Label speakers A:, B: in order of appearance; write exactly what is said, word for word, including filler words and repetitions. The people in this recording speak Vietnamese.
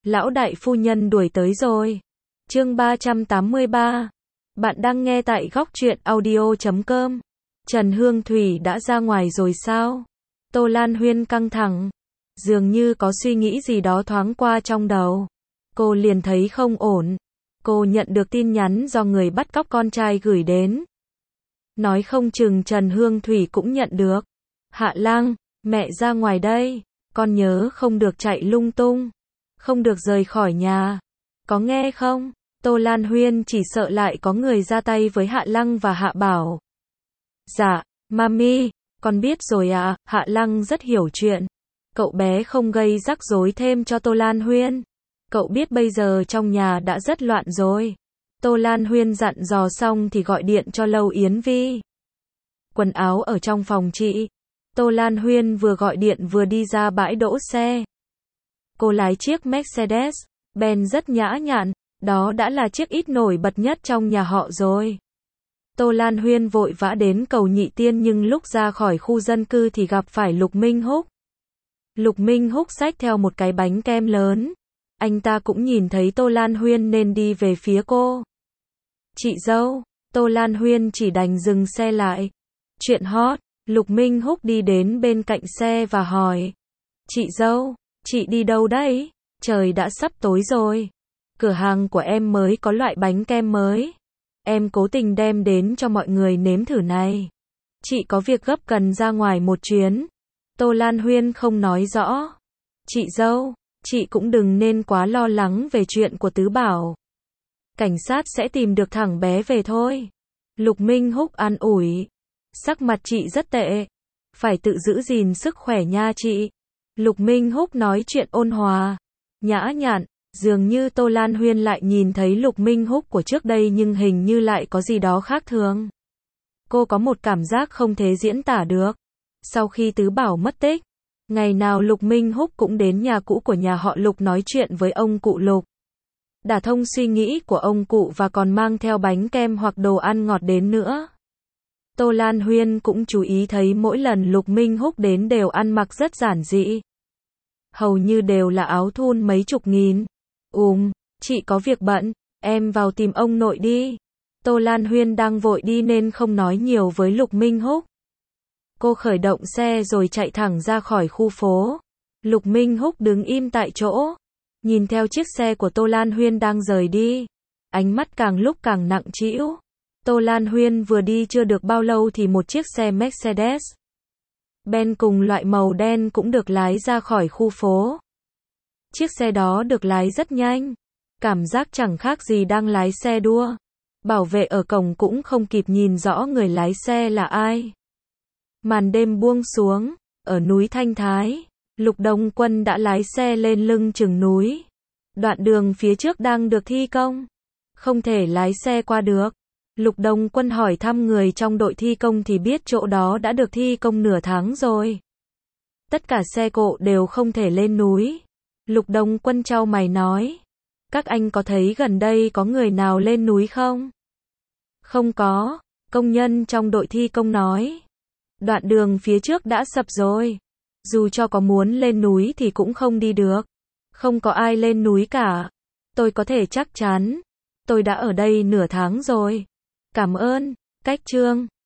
A: Lão đại phu nhân đuổi tới rồi. Chương ba trăm tám mươi ba. Bạn đang nghe tại góc truyện audio chấm com. Trần Hương Thủy đã ra ngoài rồi sao? Tô Lan Huyên căng thẳng. Dường như có suy nghĩ gì đó thoáng qua trong đầu. Cô liền thấy không ổn. Cô nhận được tin nhắn do người bắt cóc con trai gửi đến. Nói không chừng Trần Hương Thủy cũng nhận được. Hạ Lăng, mẹ ra ngoài đây. Con nhớ không được chạy lung tung. Không được rời khỏi nhà. Có nghe không? Tô Lan Huyên chỉ sợ lại có người ra tay với Hạ Lăng và Hạ Bảo. Dạ, mami, con biết rồi ạ. À. Hạ Lăng rất hiểu chuyện. Cậu bé không gây rắc rối thêm cho Tô Lan Huyên. Cậu biết bây giờ trong nhà đã rất loạn rồi. Tô Lan Huyên dặn dò xong thì gọi điện cho Lâu Yến Vi. Quần áo ở trong phòng chị. Tô Lan Huyên vừa gọi điện vừa đi ra bãi đỗ xe. Cô lái chiếc Mercedes-Benz rất nhã nhặn, đó đã là chiếc ít nổi bật nhất trong nhà họ rồi. Tô Lan Huyên vội vã đến cầu Nhị Tiên nhưng lúc ra khỏi khu dân cư thì gặp phải Lục Minh Húc. Lục Minh Húc xách theo một cái bánh kem lớn. Anh ta cũng nhìn thấy Tô Lan Huyên nên đi về phía cô. Chị dâu, Tô Lan Huyên chỉ đành dừng xe lại. Chuyện hot, Lục Minh Húc đi đến bên cạnh xe và hỏi. Chị dâu, chị đi đâu đấy? Trời đã sắp tối rồi. Cửa hàng của em mới có loại bánh kem mới. Em cố tình đem đến cho mọi người nếm thử này. Chị có việc gấp cần ra ngoài một chuyến. Tô Lan Huyên không nói rõ. Chị dâu, chị cũng đừng nên quá lo lắng về chuyện của Tứ Bảo. Cảnh sát sẽ tìm được thằng bé về thôi. Lục Minh Húc an ủi. Sắc mặt chị rất tệ. Phải tự giữ gìn sức khỏe nha chị. Lục Minh Húc nói chuyện ôn hòa, nhã nhặn, dường như Tô Lan Huyên lại nhìn thấy Lục Minh Húc của trước đây nhưng hình như lại có gì đó khác thường. Cô có một cảm giác không thể diễn tả được. Sau khi Tứ Bảo mất tích, ngày nào Lục Minh Húc cũng đến nhà cũ của nhà họ Lục nói chuyện với ông cụ Lục. Đả thông suy nghĩ của ông cụ và còn mang theo bánh kem hoặc đồ ăn ngọt đến nữa. Tô Lan Huyên cũng chú ý thấy mỗi lần Lục Minh Húc đến đều ăn mặc rất giản dị. Hầu như đều là áo thun mấy chục nghìn. Ùm, chị có việc bận, em vào tìm ông nội đi. Tô Lan Huyên đang vội đi nên không nói nhiều với Lục Minh Húc. Cô khởi động xe rồi chạy thẳng ra khỏi khu phố. Lục Minh Húc đứng im tại chỗ, nhìn theo chiếc xe của Tô Lan Huyên đang rời đi. Ánh mắt càng lúc càng nặng trĩu. Tô Lan Huyên vừa đi chưa được bao lâu thì một chiếc xe Mercedes Benz cùng loại màu đen cũng được lái ra khỏi khu phố. Chiếc xe đó được lái rất nhanh. Cảm giác chẳng khác gì đang lái xe đua. Bảo vệ ở cổng cũng không kịp nhìn rõ người lái xe là ai. Màn đêm buông xuống, ở núi Thanh Thái, Lục Đông Quân đã lái xe lên lưng chừng núi. Đoạn đường phía trước đang được thi công. Không thể lái xe qua được. Lục Đông Quân hỏi thăm người trong đội thi công thì biết chỗ đó đã được thi công nửa tháng rồi. Tất cả xe cộ đều không thể lên núi. Lục Đông Quân chau mày nói. Các anh có thấy gần đây có người nào lên núi không? Không có, công nhân trong đội thi công nói. Đoạn đường phía trước đã sập rồi. Dù cho có muốn lên núi thì cũng không đi được. Không có ai lên núi cả. Tôi có thể chắc chắn. Tôi đã ở đây nửa tháng rồi. Cảm ơn, Cách Trương.